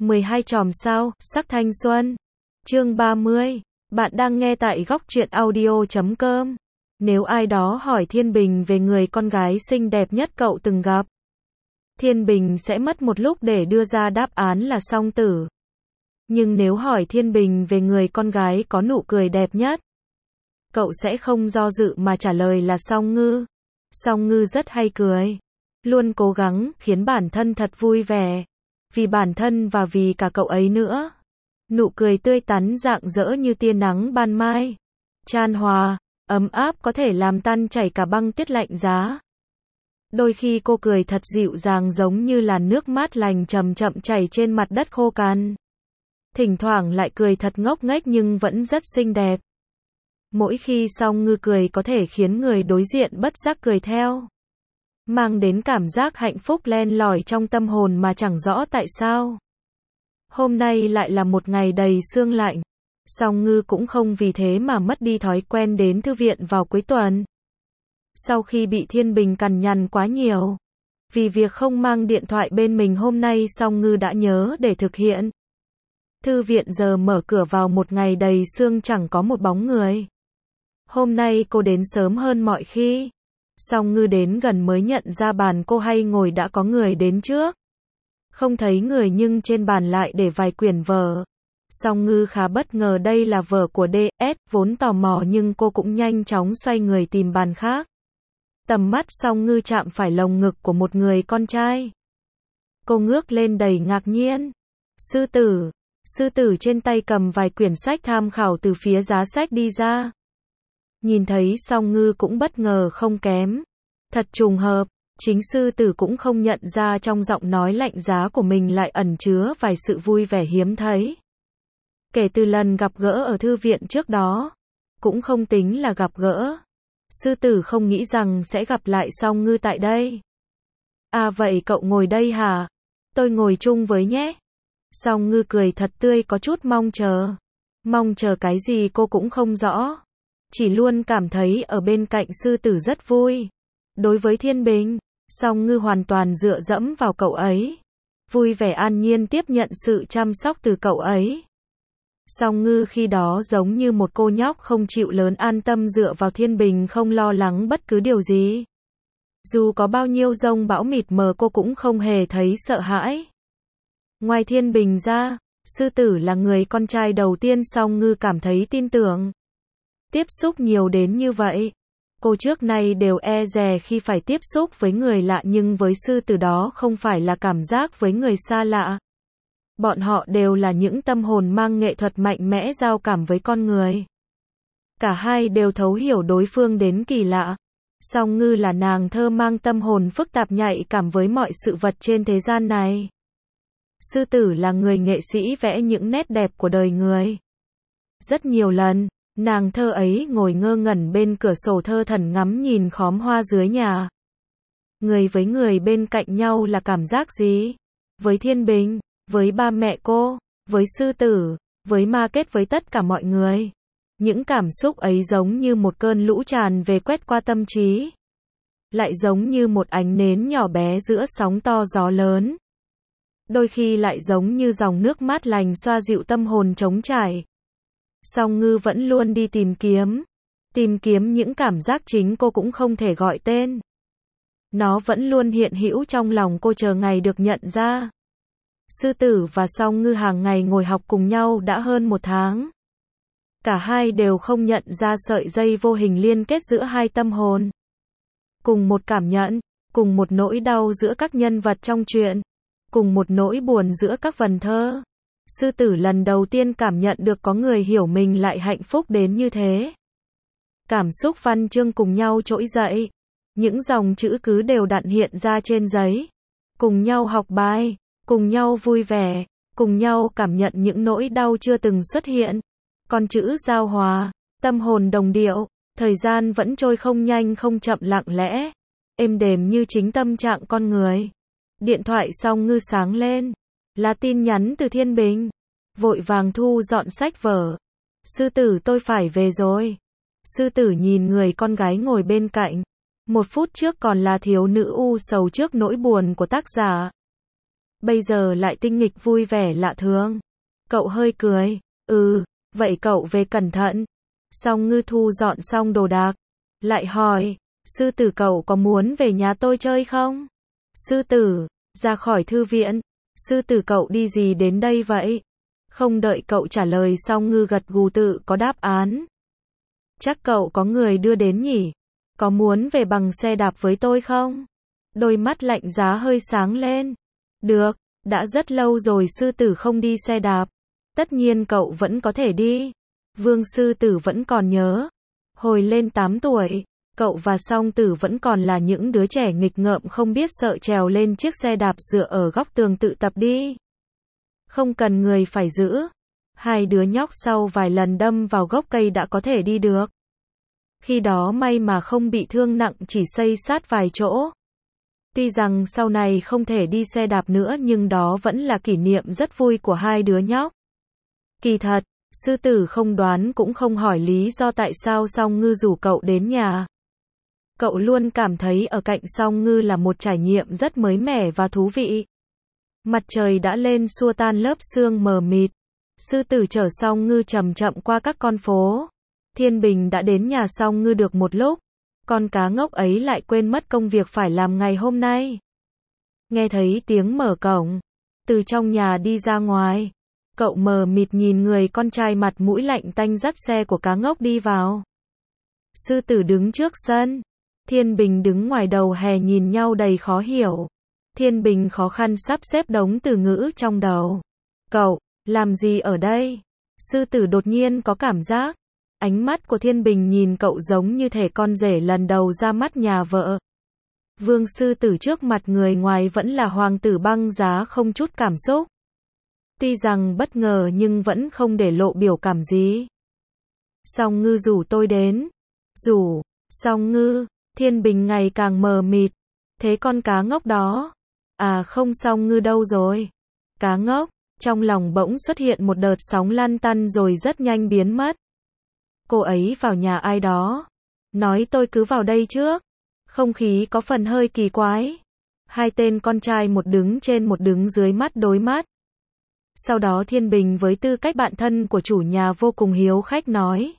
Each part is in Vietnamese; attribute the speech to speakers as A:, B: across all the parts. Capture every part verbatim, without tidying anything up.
A: mười hai chòm sao, sắc thanh xuân. Chương ba mươi. Bạn đang nghe tại góc truyện audio chấm com. Nếu ai đó hỏi Thiên Bình về người con gái xinh đẹp nhất cậu từng gặp, Thiên Bình sẽ mất một lúc để đưa ra đáp án là Song Tử. Nhưng nếu hỏi Thiên Bình về người con gái có nụ cười đẹp nhất, cậu sẽ không do dự mà trả lời là Song Ngư. Song Ngư rất hay cười, luôn cố gắng khiến bản thân thật vui vẻ, vì bản thân và vì cả cậu ấy nữa. Nụ cười tươi tắn rạng rỡ như tia nắng ban mai, chan hòa, ấm áp có thể làm tan chảy cả băng tuyết lạnh giá. Đôi khi cô cười thật dịu dàng giống như làn nước mát lành chậm chậm chảy trên mặt đất khô cằn. Thỉnh thoảng lại cười thật ngốc nghếch nhưng vẫn rất xinh đẹp. Mỗi khi Song Ngư cười có thể khiến người đối diện bất giác cười theo, mang đến cảm giác hạnh phúc len lỏi trong tâm hồn mà chẳng rõ tại sao. Hôm nay lại là một ngày đầy sương lạnh. Song Ngư cũng không vì thế mà mất đi thói quen đến thư viện vào cuối tuần. Sau khi bị Thiên Bình cằn nhằn quá nhiều vì việc không mang điện thoại bên mình, hôm nay Song Ngư đã nhớ để thực hiện. Thư viện giờ mở cửa vào một ngày đầy sương chẳng có một bóng người. Hôm nay cô đến sớm hơn mọi khi. Song Ngư đến gần mới nhận ra bàn cô hay ngồi đã có người đến trước. Không thấy người nhưng trên bàn lại để vài quyển vở. Song Ngư khá bất ngờ đây là vở của đê ét, vốn tò mò nhưng cô cũng nhanh chóng xoay người tìm bàn khác. Tầm mắt Song Ngư chạm phải lồng ngực của một người con trai. Cô ngước lên đầy ngạc nhiên. Sư tử. Sư tử trên tay cầm vài quyển sách tham khảo từ phía giá sách đi ra. Nhìn thấy Song Ngư cũng bất ngờ không kém. Thật trùng hợp, chính sư tử cũng không nhận ra trong giọng nói lạnh giá của mình lại ẩn chứa vài sự vui vẻ hiếm thấy. Kể từ lần gặp gỡ ở thư viện trước đó, cũng không tính là gặp gỡ, sư tử không nghĩ rằng sẽ gặp lại Song Ngư tại đây. À vậy cậu ngồi đây hả? Tôi ngồi chung với nhé. Song Ngư cười thật tươi, có chút mong chờ. Mong chờ cái gì cô cũng không rõ. Chỉ luôn cảm thấy ở bên cạnh sư tử rất vui. Đối với Thiên Bình, Song Ngư hoàn toàn dựa dẫm vào cậu ấy. Vui vẻ an nhiên tiếp nhận sự chăm sóc từ cậu ấy. Song Ngư khi đó giống như một cô nhóc không chịu lớn, an tâm dựa vào Thiên Bình, không lo lắng bất cứ điều gì. Dù có bao nhiêu giông bão mịt mờ cô cũng không hề thấy sợ hãi. Ngoài Thiên Bình ra, sư tử là người con trai đầu tiên Song Ngư cảm thấy tin tưởng. Tiếp xúc nhiều đến như vậy, cô trước nay đều e dè khi phải tiếp xúc với người lạ, nhưng với sư tử đó không phải là cảm giác với người xa lạ. Bọn họ đều là những tâm hồn mang nghệ thuật mạnh mẽ giao cảm với con người. Cả hai đều thấu hiểu đối phương đến kỳ lạ. Song Ngư là nàng thơ mang tâm hồn phức tạp nhạy cảm với mọi sự vật trên thế gian này. Sư tử là người nghệ sĩ vẽ những nét đẹp của đời người. Rất nhiều lần, nàng thơ ấy ngồi ngơ ngẩn bên cửa sổ thơ thẩn ngắm nhìn khóm hoa dưới nhà. Người với người bên cạnh nhau là cảm giác gì? Với Thiên Bình, với ba mẹ cô, với sư tử, với ma kết, với tất cả mọi người. Những cảm xúc ấy giống như một cơn lũ tràn về quét qua tâm trí. Lại giống như một ánh nến nhỏ bé giữa sóng to gió lớn. Đôi khi lại giống như dòng nước mát lành xoa dịu tâm hồn trống trải. Song Ngư vẫn luôn đi tìm kiếm. Tìm kiếm những cảm giác chính cô cũng không thể gọi tên. Nó vẫn luôn hiện hữu trong lòng cô, chờ ngày được nhận ra. Sư tử và Song Ngư hàng ngày ngồi học cùng nhau đã hơn một tháng. Cả hai đều không nhận ra sợi dây vô hình liên kết giữa hai tâm hồn. Cùng một cảm nhận, cùng một nỗi đau giữa các nhân vật trong truyện, cùng một nỗi buồn giữa các vần thơ. Sư tử lần đầu tiên cảm nhận được có người hiểu mình lại hạnh phúc đến như thế. Cảm xúc văn chương cùng nhau trỗi dậy. Những dòng chữ cứ đều đặn hiện ra trên giấy. Cùng nhau học bài, cùng nhau vui vẻ, cùng nhau cảm nhận những nỗi đau chưa từng xuất hiện. Con chữ giao hòa, tâm hồn đồng điệu, thời gian vẫn trôi không nhanh không chậm, lặng lẽ, êm đềm như chính tâm trạng con người. Điện thoại Song Ngư sáng lên, là tin nhắn từ Thiên Bình. Vội vàng thu dọn sách vở. Sư tử, tôi phải về rồi. Sư tử nhìn người con gái ngồi bên cạnh. Một phút trước còn là thiếu nữ u sầu trước nỗi buồn của tác giả. bây giờ lại tinh nghịch vui vẻ lạ thường. Cậu hơi cười, ừ, vậy cậu về cẩn thận. Song Ngư thu dọn xong đồ đạc, lại hỏi, sư tử cậu có muốn về nhà tôi chơi không? Sư tử, ra khỏi thư viện, sư tử cậu đi gì đến đây vậy? Không đợi cậu trả lời Song Ngư gật gù tự có đáp án. Chắc cậu có người đưa đến nhỉ? Có muốn về bằng xe đạp với tôi không? Đôi mắt lạnh giá hơi sáng lên. Được, đã rất lâu rồi sư tử không đi xe đạp. Tất nhiên cậu vẫn có thể đi. Vương sư tử vẫn còn nhớ. Hồi lên tám tuổi, cậu và Song tử vẫn còn là những đứa trẻ nghịch ngợm không biết sợ trèo lên chiếc xe đạp dựa ở góc tường tự tập đi. Không cần người phải giữ. Hai đứa nhóc sau vài lần đâm vào gốc cây đã có thể đi được. Khi đó may mà không bị thương nặng, chỉ xây sát vài chỗ. Tuy rằng sau này không thể đi xe đạp nữa nhưng đó vẫn là kỷ niệm rất vui của hai đứa nhóc. Kỳ thật, sư tử không đoán cũng không hỏi lý do tại sao Song Ngư rủ cậu đến nhà. Cậu luôn cảm thấy ở cạnh Song Ngư là một trải nghiệm rất mới mẻ và thú vị. Mặt trời đã lên xua tan lớp sương mờ mịt. Sư tử chở Song Ngư chậm chậm qua các con phố. Thiên Bình đã đến nhà Song Ngư được một lúc. Con cá ngốc ấy lại quên mất công việc phải làm ngày hôm nay. Nghe thấy tiếng mở cổng, từ trong nhà đi ra ngoài, cậu mờ mịt nhìn người con trai mặt mũi lạnh tanh dắt xe của cá ngốc đi vào. Sư tử đứng trước sân, Thiên Bình đứng ngoài đầu hè nhìn nhau đầy khó hiểu. Thiên Bình khó khăn sắp xếp đống từ ngữ trong đầu. Cậu, làm gì ở đây? Sư tử đột nhiên có cảm giác. Ánh mắt của Thiên Bình nhìn cậu giống như thể con rể lần đầu ra mắt nhà vợ. Vương sư tử trước mặt người ngoài vẫn là hoàng tử băng giá không chút cảm xúc. Tuy rằng bất ngờ nhưng vẫn không để lộ biểu cảm gì. Song Ngư rủ tôi đến. Rủ, Song Ngư, Thiên Bình ngày càng mờ mịt. Thế con cá ngốc đó? À không, Song Ngư đâu rồi? Cá ngốc, trong lòng bỗng xuất hiện một đợt sóng lăn tăn rồi rất nhanh biến mất. Cô ấy vào nhà ai đó. Nói tôi cứ vào đây trước. Không khí có phần hơi kỳ quái. Hai tên con trai một đứng trên một đứng dưới mắt đối mắt. Sau đó Thiên Bình với tư cách bạn thân của chủ nhà vô cùng hiếu khách nói.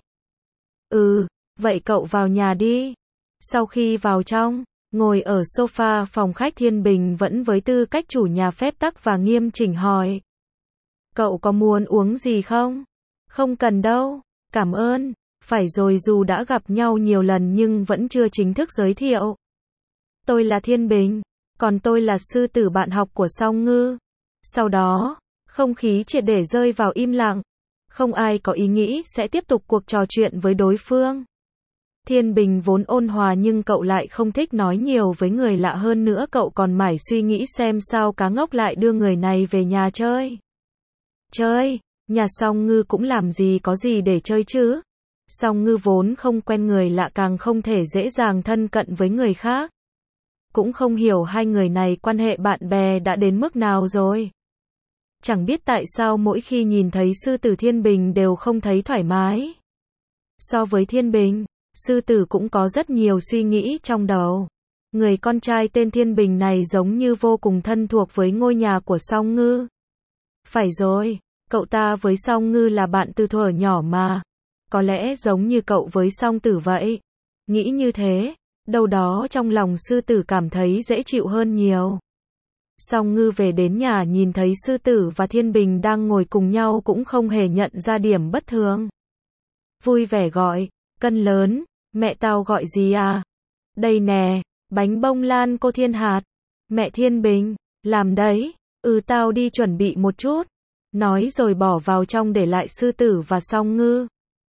A: Ừ, vậy cậu vào nhà đi. Sau khi vào trong, ngồi ở sofa phòng khách, Thiên Bình vẫn với tư cách chủ nhà phép tắc và nghiêm chỉnh hỏi. Cậu có muốn uống gì không? Không cần đâu, cảm ơn. Phải rồi, dù đã gặp nhau nhiều lần nhưng vẫn chưa chính thức giới thiệu. Tôi là Thiên Bình, còn tôi là sư tử bạn học của Song Ngư. Sau đó, không khí triệt để rơi vào im lặng. Không ai có ý nghĩ sẽ tiếp tục cuộc trò chuyện với đối phương. Thiên Bình vốn ôn hòa nhưng cậu lại không thích nói nhiều với người lạ, hơn nữa cậu còn mải suy nghĩ xem sao cá ngốc lại đưa người này về nhà chơi. Chơi, nhà Song Ngư cũng làm gì có gì để chơi chứ. Song Ngư vốn không quen người lạ, càng không thể dễ dàng thân cận với người khác. Cũng không hiểu hai người này quan hệ bạn bè đã đến mức nào rồi. Chẳng biết tại sao mỗi khi nhìn thấy sư tử Thiên Bình đều không thấy thoải mái. So với Thiên Bình, sư tử cũng có rất nhiều suy nghĩ trong đầu. Người con trai tên Thiên Bình này giống như vô cùng thân thuộc với ngôi nhà của Song Ngư. Phải rồi, cậu ta với Song Ngư là bạn từ thuở nhỏ mà. Có lẽ giống như cậu với Song tử vậy. Nghĩ như thế, đâu đó trong lòng sư tử cảm thấy dễ chịu hơn nhiều. Song Ngư về đến nhà nhìn thấy sư tử và Thiên Bình đang ngồi cùng nhau cũng không hề nhận ra điểm bất thường. Vui vẻ gọi, cân lớn, mẹ tao gọi gì à? Đây nè, bánh bông lan cô Thiên Hạt. Mẹ Thiên Bình, làm đấy, ừ tao đi chuẩn bị một chút. Nói rồi bỏ vào trong để lại sư tử và Song Ngư.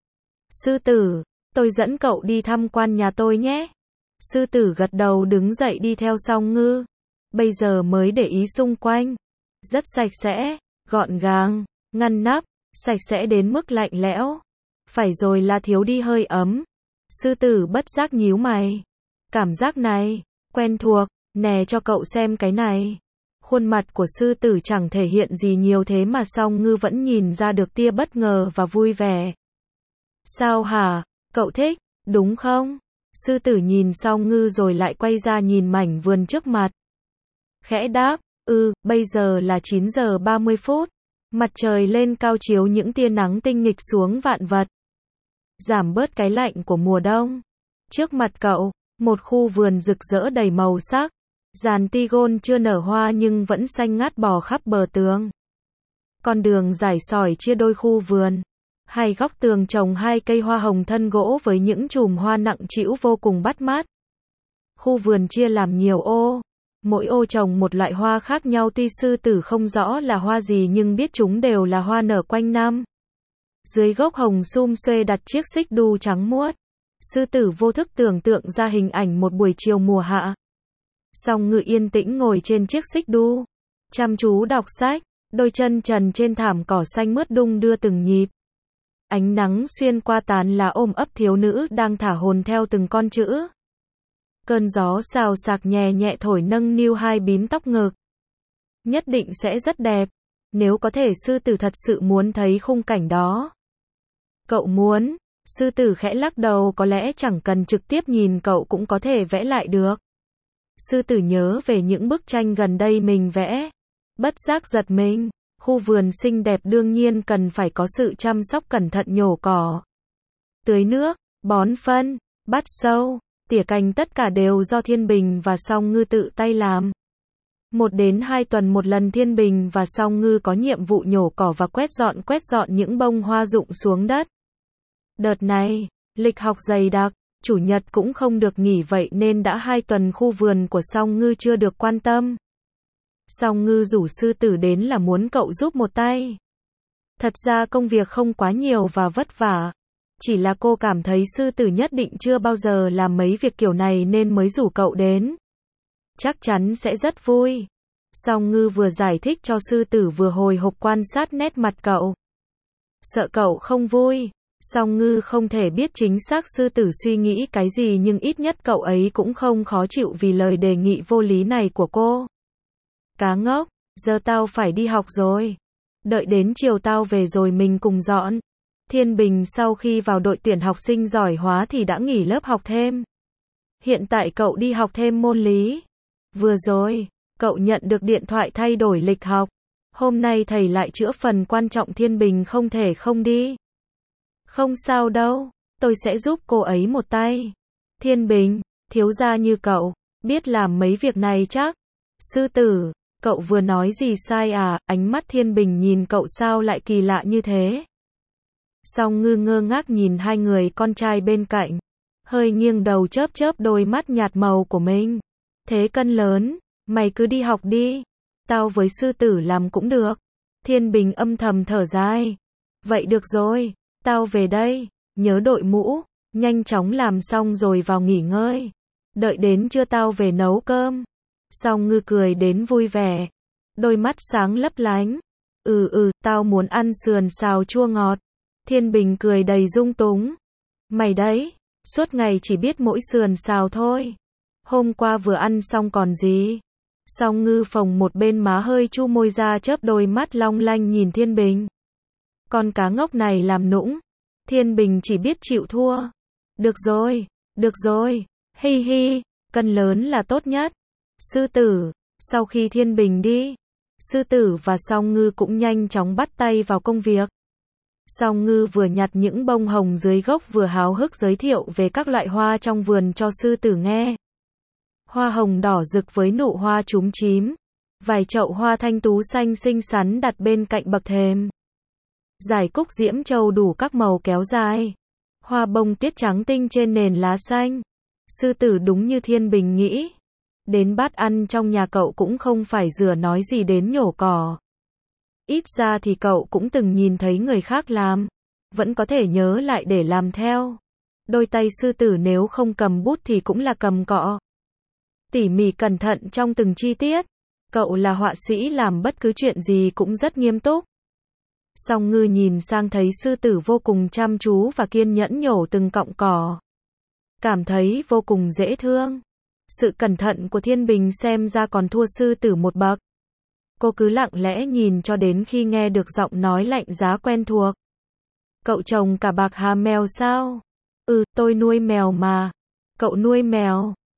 A: Sư tử, tôi dẫn cậu đi tham quan nhà tôi nhé. Sư tử gật đầu đứng dậy đi theo Song Ngư. Bây giờ mới để ý xung quanh. Rất sạch sẽ, gọn gàng, ngăn nắp, sạch sẽ đến mức lạnh lẽo. Phải rồi, là thiếu đi hơi ấm. Sư tử bất giác nhíu mày. Cảm giác này, quen thuộc, nè cho cậu xem cái này. Khuôn mặt của sư tử chẳng thể hiện gì nhiều thế mà Song Ngư vẫn nhìn ra được tia bất ngờ và vui vẻ. Sao hả, cậu thích, đúng không? Sư tử nhìn Song Ngư rồi lại quay ra nhìn mảnh vườn trước mặt. Khẽ đáp, Ừ, bây giờ là chín giờ ba mươi phút. Mặt trời lên cao chiếu những tia nắng tinh nghịch xuống vạn vật. Giảm bớt cái lạnh của mùa đông. Trước mặt cậu, một khu vườn rực rỡ đầy màu sắc. Giàn tigon chưa nở hoa nhưng vẫn xanh ngát bò khắp bờ tường. Con đường rải sỏi chia đôi khu vườn. Hai góc tường trồng hai cây hoa hồng thân gỗ với những chùm hoa nặng trĩu vô cùng bắt mắt. Khu vườn chia làm nhiều ô. Mỗi ô trồng một loại hoa khác nhau, tuy sư tử không rõ là hoa gì nhưng biết chúng đều là hoa nở quanh năm. Dưới gốc hồng sum xuê đặt chiếc xích đu trắng muốt. Sư tử vô thức tưởng tượng ra hình ảnh một buổi chiều mùa hạ. Song Ngư yên tĩnh ngồi trên chiếc xích đu, chăm chú đọc sách, đôi chân trần trên thảm cỏ xanh mướt đung đưa từng nhịp. Ánh nắng xuyên qua tán lá ôm ấp thiếu nữ đang thả hồn theo từng con chữ. Cơn gió xào xạc nhẹ nhẹ thổi nâng niu hai bím tóc ngực. Nhất định sẽ rất đẹp, nếu có thể sư tử thật sự muốn thấy khung cảnh đó. Cậu muốn, sư tử khẽ lắc đầu, có lẽ chẳng cần trực tiếp nhìn cậu cũng có thể vẽ lại được. Sư tử nhớ về những bức tranh gần đây mình vẽ. Bất giác giật mình, khu vườn xinh đẹp đương nhiên cần phải có sự chăm sóc cẩn thận, nhổ cỏ, tưới nước, bón phân, bắt sâu, tỉa cành, tất cả đều do Thiên Bình và Song Ngư tự tay làm. Một đến hai tuần một lần Thiên Bình và Song Ngư có nhiệm vụ nhổ cỏ và quét dọn quét dọn những bông hoa rụng xuống đất. Đợt này, lịch học dày đặc, chủ nhật cũng không được nghỉ, vậy nên đã hai tuần khu vườn của Song Ngư chưa được quan tâm. Song Ngư rủ sư tử đến là muốn cậu giúp một tay. Thật ra công việc không quá nhiều và vất vả. Chỉ là cô cảm thấy sư tử nhất định chưa bao giờ làm mấy việc kiểu này nên mới rủ cậu đến. Chắc chắn sẽ rất vui. Song Ngư vừa giải thích cho sư tử vừa hồi hộp quan sát nét mặt cậu. Sợ cậu không vui. Song Ngư không thể biết chính xác sư tử suy nghĩ cái gì, nhưng ít nhất cậu ấy cũng không khó chịu vì lời đề nghị vô lý này của cô. Cá ngốc, giờ tao phải đi học rồi. Đợi đến chiều tao về rồi mình cùng dọn. Thiên Bình sau khi vào đội tuyển học sinh giỏi hóa thì đã nghỉ lớp học thêm. Hiện tại cậu đi học thêm môn lý. Vừa rồi, cậu nhận được điện thoại thay đổi lịch học. Hôm nay thầy lại chữa phần quan trọng, Thiên Bình không thể không đi. Không sao đâu, tôi sẽ giúp cô ấy một tay. Thiên Bình, thiếu gia như cậu, biết làm mấy việc này chắc. Sư tử, cậu vừa nói gì sai à? Ánh mắt Thiên Bình nhìn cậu sao lại kỳ lạ như thế. Song Ngư ngơ ngác nhìn hai người con trai bên cạnh, hơi nghiêng đầu chớp chớp đôi mắt nhạt màu của mình. Thế cân lớn, mày cứ đi học đi, tao với sư tử làm cũng được. Thiên Bình âm thầm thở dài. Vậy được rồi, tao về đây, nhớ đội mũ, nhanh chóng làm xong rồi vào nghỉ ngơi. Đợi đến trưa tao về nấu cơm. Song Ngư cười đến vui vẻ, đôi mắt sáng lấp lánh. Ừ ừ, tao muốn ăn sườn xào chua ngọt. Thiên Bình cười đầy dung túng. Mày đấy, suốt ngày chỉ biết mỗi sườn xào thôi. Hôm qua vừa ăn xong còn gì. Song Ngư phồng một bên má hơi chu môi ra, chớp đôi mắt long lanh nhìn Thiên Bình. Con cá ngốc này làm nũng. Thiên Bình chỉ biết chịu thua. Được rồi, được rồi, hi hi, cân lớn là tốt nhất. Sư tử, sau khi Thiên Bình đi, sư tử và Song Ngư cũng nhanh chóng bắt tay vào công việc. Song Ngư vừa nhặt những bông hồng dưới gốc vừa háo hức giới thiệu về các loại hoa trong vườn cho sư tử nghe. Hoa hồng đỏ rực với nụ hoa chúm chím. Vài chậu hoa thanh tú xanh xinh xắn đặt bên cạnh bậc thềm. Dải cúc diễm châu đủ các màu kéo dài. Hoa bông tiết trắng tinh trên nền lá xanh. Sư tử đúng như Thiên Bình nghĩ. Đến bát ăn trong nhà cậu cũng không phải rửa nói gì đến nhổ cỏ. Ít ra thì cậu cũng từng nhìn thấy người khác làm. Vẫn có thể nhớ lại để làm theo. Đôi tay sư tử nếu không cầm bút thì cũng là cầm cọ. Tỉ mỉ cẩn thận trong từng chi tiết. Cậu là họa sĩ, làm bất cứ chuyện gì cũng rất nghiêm túc. Song Ngư nhìn sang thấy sư tử vô cùng chăm chú và kiên nhẫn nhổ từng cọng cỏ. Cảm thấy vô cùng dễ thương. Sự cẩn thận của Thiên Bình xem ra còn thua sư tử một bậc. Cô cứ lặng lẽ nhìn cho đến khi nghe được giọng nói lạnh giá quen thuộc. Cậu trồng cả bạc hà mèo sao? Ừ, tôi nuôi mèo mà. Cậu nuôi mèo?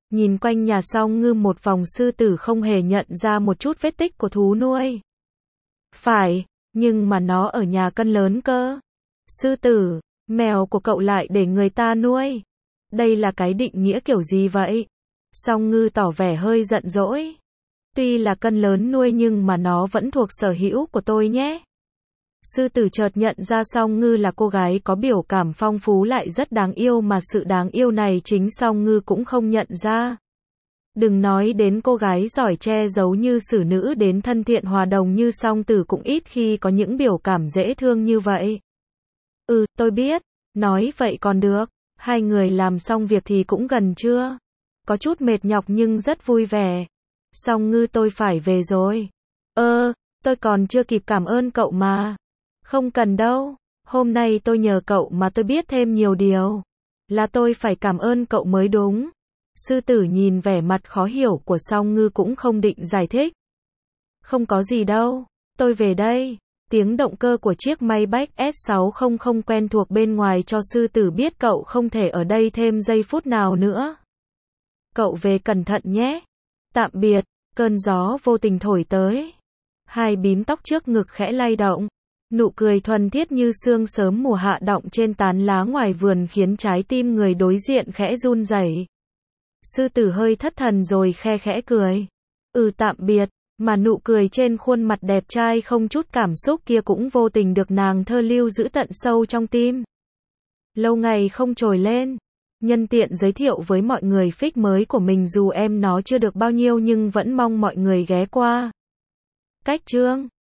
A: Nhìn quanh nhà Song Ngư một vòng, sư tử không hề nhận ra một chút vết tích của thú nuôi. Phải, nhưng mà nó ở nhà cân lớn cơ. Sư tử, mèo của cậu lại để người ta nuôi. Đây là cái định nghĩa kiểu gì vậy? Song Ngư tỏ vẻ hơi giận dỗi. Tuy là cân lớn nuôi nhưng mà nó vẫn thuộc sở hữu của tôi nhé. Sư tử chợt nhận ra Song Ngư là cô gái có biểu cảm phong phú lại rất đáng yêu, mà sự đáng yêu này chính Song Ngư cũng không nhận ra. Đừng nói đến cô gái giỏi che giấu như xử nữ, đến thân thiện hòa đồng như Song Tử cũng ít khi có những biểu cảm dễ thương như vậy. Ừ, tôi biết. Nói vậy còn được. Hai người làm xong việc thì cũng gần trưa. Có chút mệt nhọc nhưng rất vui vẻ. Song Ngư, tôi phải về rồi. Ơ, tôi còn chưa kịp cảm ơn cậu mà. Không cần đâu. Hôm nay tôi nhờ cậu mà tôi biết thêm nhiều điều. Là tôi phải cảm ơn cậu mới đúng. Sư tử nhìn vẻ mặt khó hiểu của Song Ngư cũng không định giải thích. Không có gì đâu. Tôi về đây. Tiếng động cơ của chiếc Maybach S sáu trăm quen thuộc bên ngoài cho sư tử biết cậu không thể ở đây thêm giây phút nào nữa. Cậu về cẩn thận nhé. Tạm biệt. Cơn gió vô tình thổi tới. Hai bím tóc trước ngực khẽ lay động. Nụ cười thuần thiết như sương sớm mùa hạ đọng trên tán lá ngoài vườn khiến trái tim người đối diện khẽ run rẩy. Sư tử hơi thất thần rồi khe khẽ cười. Ừ, tạm biệt. Mà nụ cười trên khuôn mặt đẹp trai không chút cảm xúc kia cũng vô tình được nàng thơ lưu giữ tận sâu trong tim. Lâu ngày không trồi lên. Nhân tiện giới thiệu với mọi người fic mới của mình, dù em nó chưa được bao nhiêu nhưng vẫn mong mọi người ghé qua. Cách chương